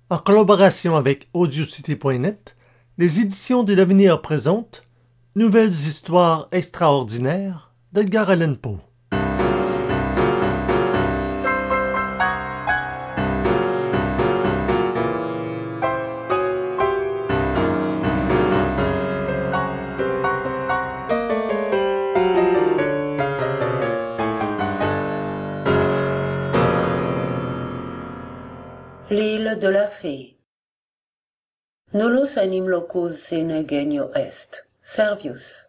En collaboration avec Audiocité.net, les éditions de l'Avenir présentent Nouvelles histoires extraordinaires d'Edgar Allan Poe. L'île de la fée. Nullus enim locus sine genio est, Servius.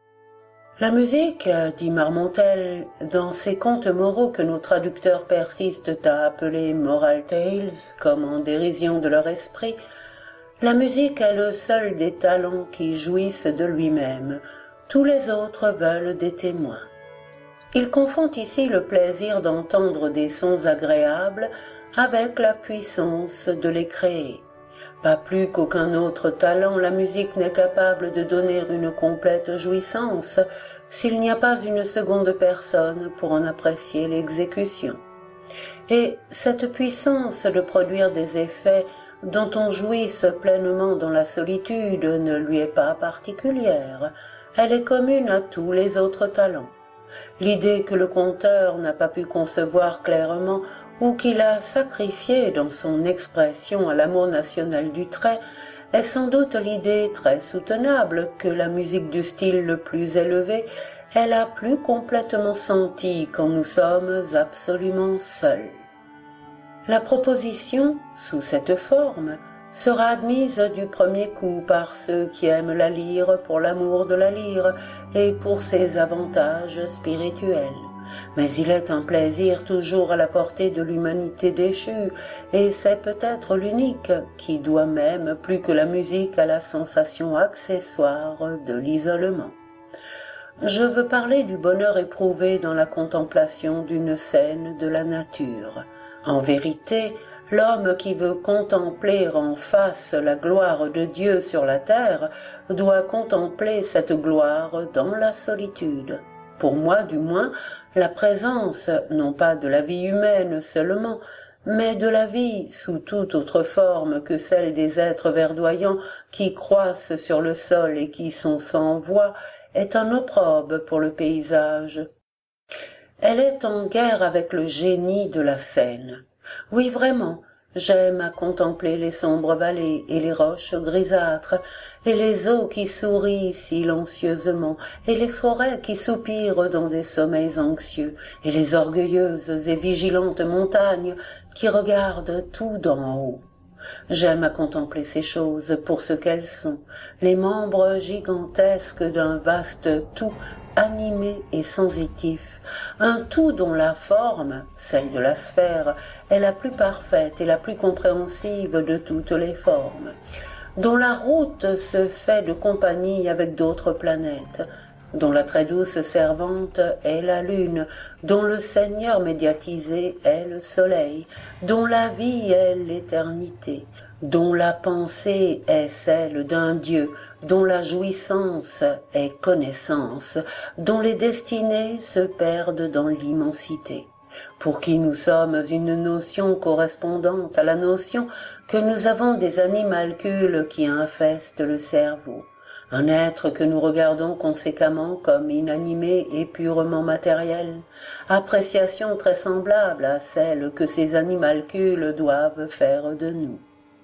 La musique, dit Marmontel, dans ces contes moraux que nos traducteurs persistent à appeler moral tales, comme en dérision de leur esprit, la musique est le seul des talents qui jouissent de lui-même, tous les autres veulent des témoins. Il confond ici le plaisir d'entendre des sons agréables avec la puissance de les créer. Pas plus qu'aucun autre talent, la musique n'est capable de donner une complète jouissance s'il n'y a pas une seconde personne pour en apprécier l'exécution. Et cette puissance de produire des effets dont on jouisse pleinement dans la solitude ne lui est pas particulière, elle est commune à tous les autres talents. L'idée que le conteur n'a pas pu concevoir clairement ou qu'il a sacrifiée dans son expression à l'amour national du trait est sans doute l'idée très soutenable que la musique du style le plus élevé est la plus complètement sentie quand nous sommes absolument seuls. La proposition, sous cette forme, sera admise du premier coup par ceux qui aiment la lyre pour l'amour de la lyre et pour ses avantages spirituels. Mais il est un plaisir toujours à la portée de l'humanité déchue, et c'est peut-être l'unique qui doit même plus que la musique à la sensation accessoire de l'isolement. Je veux parler du bonheur éprouvé dans la contemplation d'une scène de la nature. En vérité, l'homme qui veut contempler en face la gloire de Dieu sur la terre doit contempler cette gloire dans la solitude. Pour moi, du moins, la présence, non pas de la vie humaine seulement, mais de la vie sous toute autre forme que celle des êtres verdoyants qui croissent sur le sol et qui sont sans voix, est un opprobre pour le paysage. Elle est en guerre avec le génie de la scène. Oui, vraiment, j'aime à contempler les sombres vallées et les roches grisâtres, et les eaux qui sourient silencieusement, et les forêts qui soupirent dans des sommeils anxieux, et les orgueilleuses et vigilantes montagnes qui regardent tout d'en haut. J'aime à contempler ces choses pour ce qu'elles sont, les membres gigantesques d'un vaste tout animé et sensitif, un tout dont la forme, celle de la sphère, est la plus parfaite et la plus compréhensive de toutes les formes, dont la route se fait de compagnie avec d'autres planètes, dont la très douce servante est la lune, dont le Seigneur médiatisé est le soleil, dont la vie est l'éternité, dont la pensée est celle d'un Dieu, dont la jouissance est connaissance, dont les destinées se perdent dans l'immensité, pour qui nous sommes une notion correspondante à la notion que nous avons des animalcules qui infestent le cerveau. Un être que nous regardons conséquemment comme inanimé et purement matériel, appréciation très semblable à celle que ces animalcules doivent faire de nous.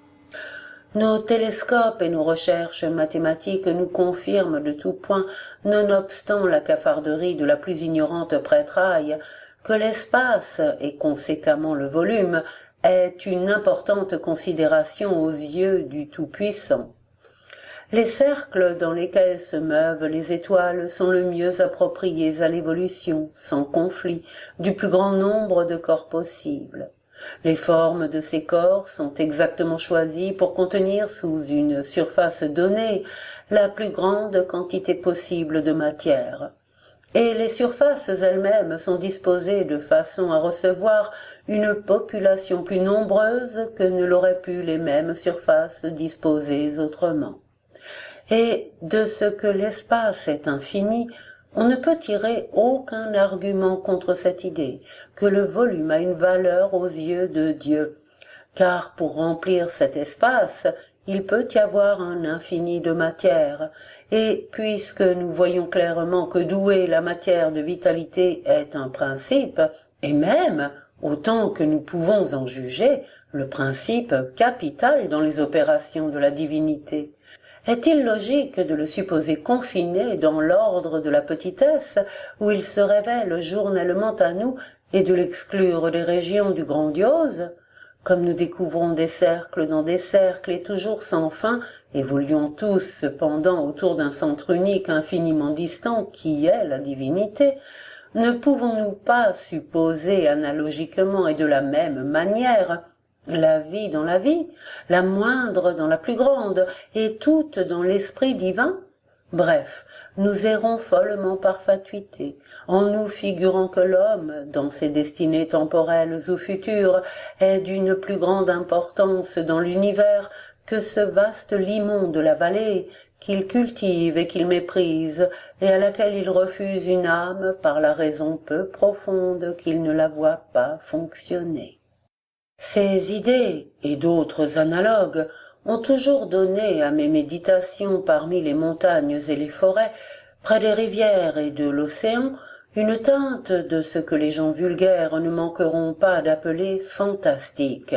Nos télescopes et nos recherches mathématiques nous confirment de tout point, nonobstant la cafarderie de la plus ignorante prêtraille, que l'espace, et conséquemment le volume, est une importante considération aux yeux du Tout-Puissant. Les cercles dans lesquels se meuvent les étoiles sont le mieux appropriés à l'évolution, sans conflit, du plus grand nombre de corps possibles. Les formes de ces corps sont exactement choisies pour contenir sous une surface donnée la plus grande quantité possible de matière. Et les surfaces elles-mêmes sont disposées de façon à recevoir une population plus nombreuse que ne l'auraient pu les mêmes surfaces disposées autrement. Et de ce que l'espace est infini, on ne peut tirer aucun argument contre cette idée, que le volume a une valeur aux yeux de Dieu, car pour remplir cet espace, il peut y avoir un infini de matière, et puisque nous voyons clairement que douer la matière de vitalité est un principe, et même, autant que nous pouvons en juger, le principe capital dans les opérations de la divinité, est-il logique de le supposer confiné dans l'ordre de la petitesse, où il se révèle journellement à nous, et de l'exclure des régions du grandiose? Comme nous découvrons des cercles dans des cercles et toujours sans fin, évoluant tous cependant autour d'un centre unique infiniment distant qui est la divinité, ne pouvons-nous pas supposer analogiquement et de la même manière la vie dans la vie, la moindre dans la plus grande, et toute dans l'esprit divin? Bref, nous errons follement par fatuité, en nous figurant que l'homme, dans ses destinées temporelles ou futures, est d'une plus grande importance dans l'univers que ce vaste limon de la vallée qu'il cultive et qu'il méprise, et à laquelle il refuse une âme par la raison peu profonde qu'il ne la voit pas fonctionner. Ces idées, et d'autres analogues, ont toujours donné à mes méditations parmi les montagnes et les forêts, près des rivières et de l'océan, une teinte de ce que les gens vulgaires ne manqueront pas d'appeler fantastique.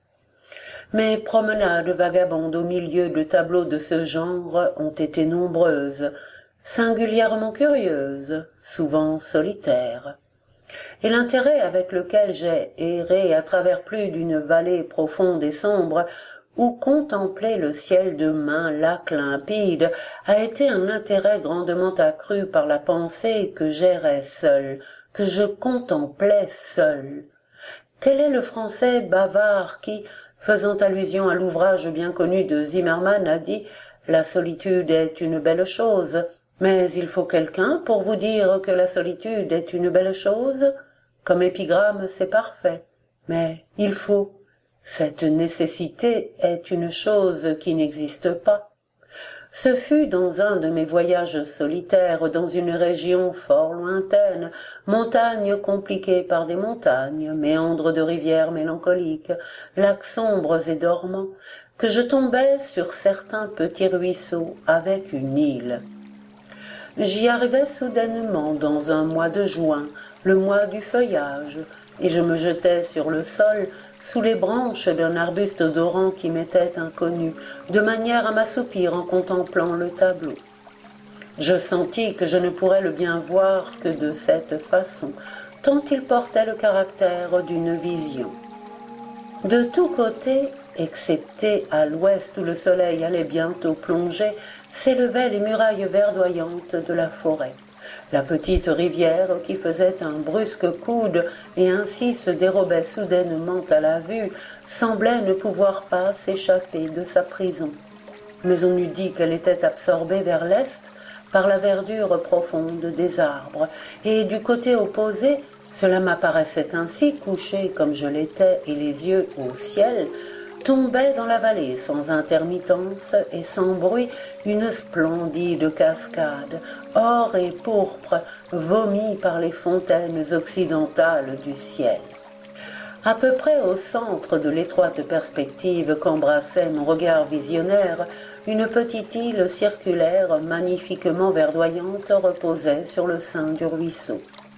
Mes promenades vagabondes au milieu de tableaux de ce genre ont été nombreuses, singulièrement curieuses, souvent solitaires. Et l'intérêt avec lequel j'ai erré à travers plus d'une vallée profonde et sombre, où contempler le ciel de maints lacs limpides a été un intérêt grandement accru par la pensée que j'errais seul, que je contemplais seul. Quel est le Français bavard qui, faisant allusion à l'ouvrage bien connu de Zimmermann, a dit « La solitude est une belle chose », mais il faut quelqu'un pour vous dire que la solitude est une belle chose? Comme épigramme, c'est parfait, mais il faut. Cette nécessité est une chose qui n'existe pas. Ce fut dans un de mes voyages solitaires dans une région fort lointaine, montagnes compliquées par des montagnes, méandres de rivières mélancoliques, lacs sombres et dormants, que je tombais sur certains petits ruisseaux avec une île. J'y arrivai soudainement dans un mois de juin, le mois du feuillage, et je me jetai sur le sol, sous les branches d'un arbuste odorant qui m'était inconnu, de manière à m'assoupir en contemplant le tableau. Je sentis que je ne pourrais le bien voir que de cette façon, tant il portait le caractère d'une vision. De tous côtés, excepté à l'ouest où le soleil allait bientôt plonger, s'élevaient les murailles verdoyantes de la forêt. La petite rivière qui faisait un brusque coude et ainsi se dérobait soudainement à la vue, semblait ne pouvoir pas s'échapper de sa prison. Mais on eût dit qu'elle était absorbée vers l'est par la verdure profonde des arbres, et du côté opposé, cela m'apparaissait ainsi, couché comme je l'étais et les yeux au ciel, tombait dans la vallée sans intermittence et sans bruit une splendide cascade, or et pourpre, vomie par les fontaines occidentales du ciel. À peu près au centre de l'étroite perspective qu'embrassait mon regard visionnaire, une petite île circulaire magnifiquement verdoyante reposait sur le sein du ruisseau.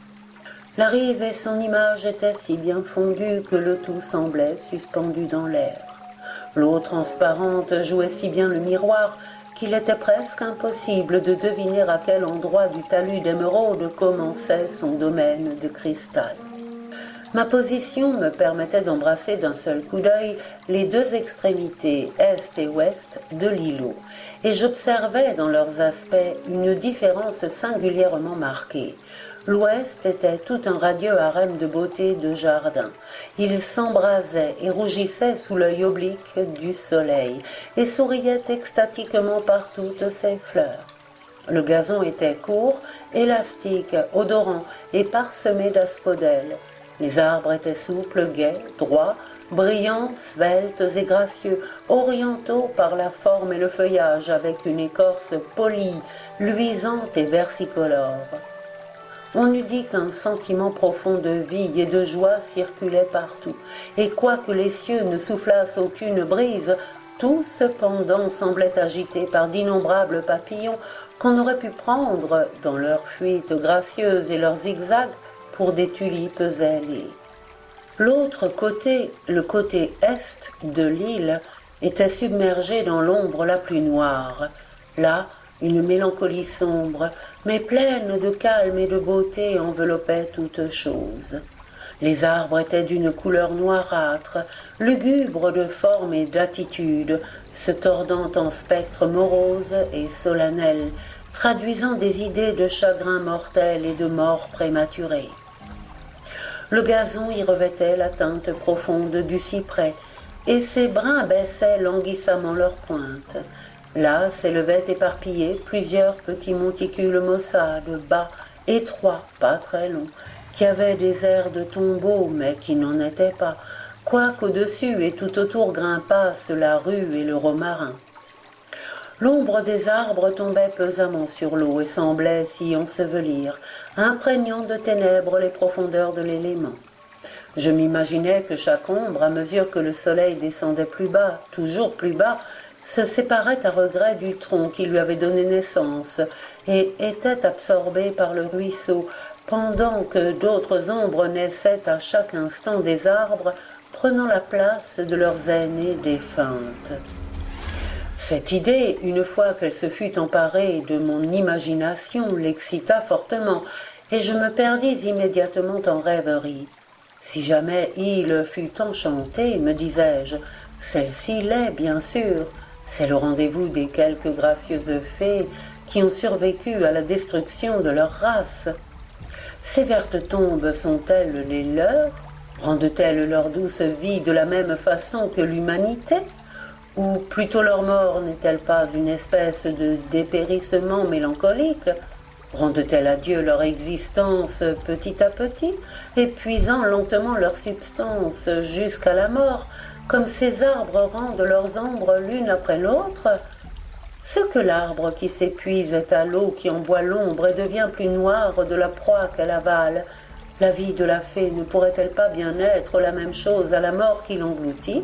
La rive et son image étaient si bien fondues que le tout semblait suspendu dans l'air. L'eau transparente jouait si bien le miroir qu'il était presque impossible de deviner à quel endroit du talus d'émeraude commençait son domaine de cristal. Ma position me permettait d'embrasser d'un seul coup d'œil les deux extrémités, est et ouest, de l'îlot, et j'observais dans leurs aspects une différence singulièrement marquée. L'ouest était tout un radieux harem de beauté de jardin. Il s'embrasait et rougissait sous l'œil oblique du soleil et souriait extatiquement par toutes ses fleurs. Le gazon était court, élastique, odorant et parsemé d'asphodèles. Les arbres étaient souples, gais, droits, brillants, sveltes et gracieux, orientaux par la forme et le feuillage avec une écorce polie, luisante et versicolore. On eût dit qu'un sentiment profond de vie et de joie circulait partout, et quoique les cieux ne soufflassent aucune brise, tout cependant semblait agité par d'innombrables papillons qu'on aurait pu prendre, dans leur fuite gracieuse et leurs zigzags, pour des tulipes ailées. L'autre côté, le côté est de l'île, était submergé dans l'ombre la plus noire. Là, une mélancolie sombre, mais pleine de calme et de beauté, enveloppait toute chose. Les arbres étaient d'une couleur noirâtre, lugubres de forme et d'attitude, se tordant en spectres moroses et solennels, traduisant des idées de chagrin mortel et de mort prématurée. Le gazon y revêtait la teinte profonde du cyprès, et ses brins baissaient languissamment leurs pointes. Là s'élevaient éparpillés plusieurs petits monticules maussades, bas, étroits, pas très longs, qui avaient des airs de tombeaux, mais qui n'en étaient pas, quoiqu'au-dessus et tout autour grimpassent la rue et le romarin. L'ombre des arbres tombait pesamment sur l'eau et semblait s'y ensevelir, imprégnant de ténèbres les profondeurs de l'élément. Je m'imaginais que chaque ombre, à mesure que le soleil descendait plus bas, toujours plus bas, se séparait à regret du tronc qui lui avait donné naissance et était absorbé par le ruisseau, pendant que d'autres ombres naissaient à chaque instant des arbres, prenant la place de leurs aînées défuntes. Cette idée, une fois qu'elle se fut emparée de mon imagination, l'excita fortement, et je me perdis immédiatement en rêverie. Si jamais île fut enchantée, me disais-je, celle-ci l'est, bien sûr. C'est le rendez-vous des quelques gracieuses fées qui ont survécu à la destruction de leur race. Ces vertes tombes sont-elles les leurs? Rendent-elles leur douce vie de la même façon que l'humanité? Ou plutôt leur mort n'est-elle pas une espèce de dépérissement mélancolique? Rendent-elles à Dieu leur existence petit à petit, épuisant lentement leur substance jusqu'à la mort, comme ces arbres rendent leurs ombres l'une après l'autre? Ce que l'arbre qui s'épuise est à l'eau qui en boit l'ombre et devient plus noire de la proie qu'elle avale. La vie de la fée ne pourrait-elle pas bien être la même chose à la mort qui l'engloutit?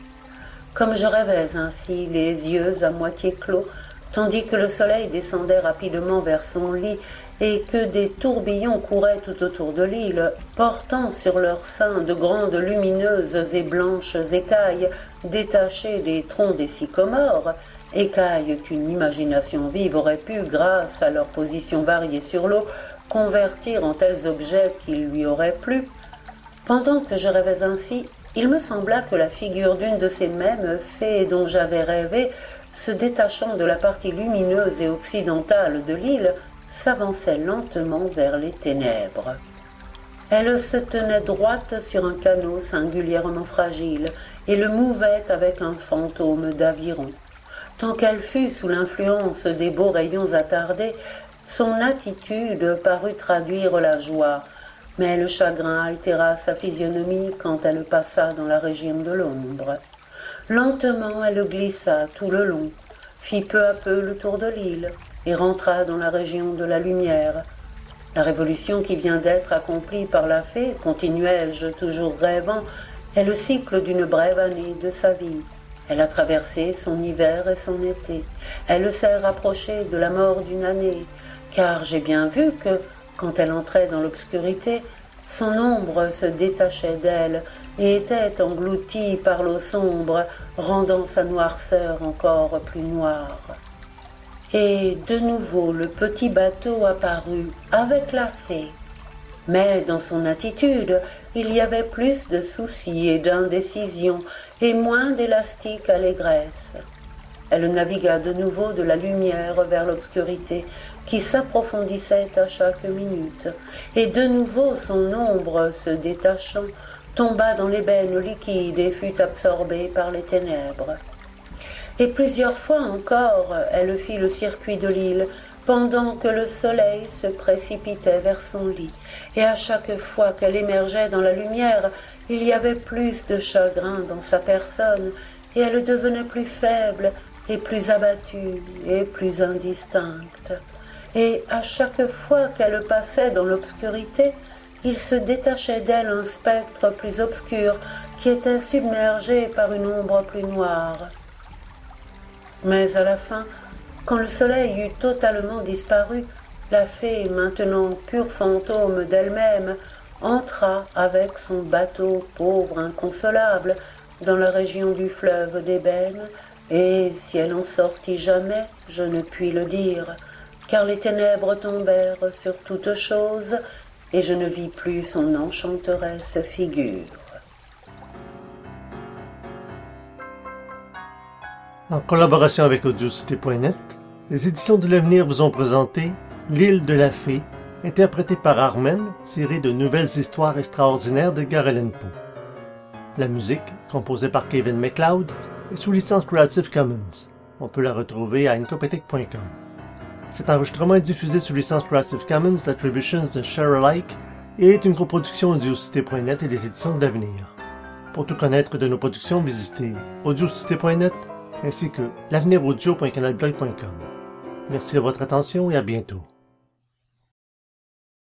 Comme je rêvais ainsi, les yeux à moitié clos, tandis que le soleil descendait rapidement vers son lit et que des tourbillons couraient tout autour de l'île, portant sur leurs seins de grandes lumineuses et blanches écailles détachées des troncs des sycomores, écailles qu'une imagination vive aurait pu, grâce à leur position variée sur l'eau, convertir en tels objets qui lui auraient plu. Pendant que je rêvais ainsi, il me sembla que la figure d'une de ces mêmes fées dont j'avais rêvé, se détachant de la partie lumineuse et occidentale de l'île, s'avançait lentement vers les ténèbres. Elle se tenait droite sur un canot singulièrement fragile et le mouvait avec un fantôme d'aviron. Tant qu'elle fut sous l'influence des beaux rayons attardés, son attitude parut traduire la joie, mais le chagrin altéra sa physionomie quand elle passa dans la région de l'ombre. Lentement, elle glissa tout le long, fit peu à peu le tour de l'île et rentra dans la région de la lumière. La révolution qui vient d'être accomplie par la fée, continuai-je toujours rêvant, est le cycle d'une brève année de sa vie. Elle a traversé son hiver et son été. Elle s'est rapprochée de la mort d'une année, car j'ai bien vu que, quand elle entrait dans l'obscurité, son ombre se détachait d'elle et était engloutie par l'eau sombre, rendant sa noirceur encore plus noire. Et de nouveau le petit bateau apparut avec la fée. Mais dans son attitude, il y avait plus de souci et d'indécision et moins d'élastique allégresse. Elle navigua de nouveau de la lumière vers l'obscurité qui s'approfondissait à chaque minute, et de nouveau son ombre, se détachant, tomba dans l'ébène liquide et fut absorbée par les ténèbres. Et plusieurs fois encore, elle fit le circuit de l'île, pendant que le soleil se précipitait vers son lit, et à chaque fois qu'elle émergeait dans la lumière, il y avait plus de chagrin dans sa personne, et elle devenait plus faible, et plus abattue, et plus indistincte. et à chaque fois qu'elle passait dans l'obscurité, il se détachait d'elle un spectre plus obscur qui était submergé par une ombre plus noire. Mais à la fin, quand le soleil eut totalement disparu, la fée, maintenant pur fantôme d'elle-même, entra avec son bateau pauvre inconsolable dans la région du fleuve d'ébène, et si elle en sortit jamais, je ne puis le dire, car les ténèbres tombèrent sur toute chose, et je ne vis plus son enchanteresse figure. En collaboration avec Audiocité.net, les éditions de l'Avenir vous ont présenté L'île de la fée, interprétée par Armen, tirée de Nouvelles histoires extraordinaires d'Edgar Allan Poe. La musique, composée par Kevin MacLeod, est sous licence Creative Commons. On peut la retrouver à incompetech.com. Cet enregistrement est diffusé sous licence Creative Commons Attributions de Share Alike et est une coproduction Audiocité.net et les éditions de l'Avenir. Pour tout connaître de nos productions, visitez Audiocité.net ainsi que l'aveniraudio.canalblog.com. Merci de votre attention et à bientôt.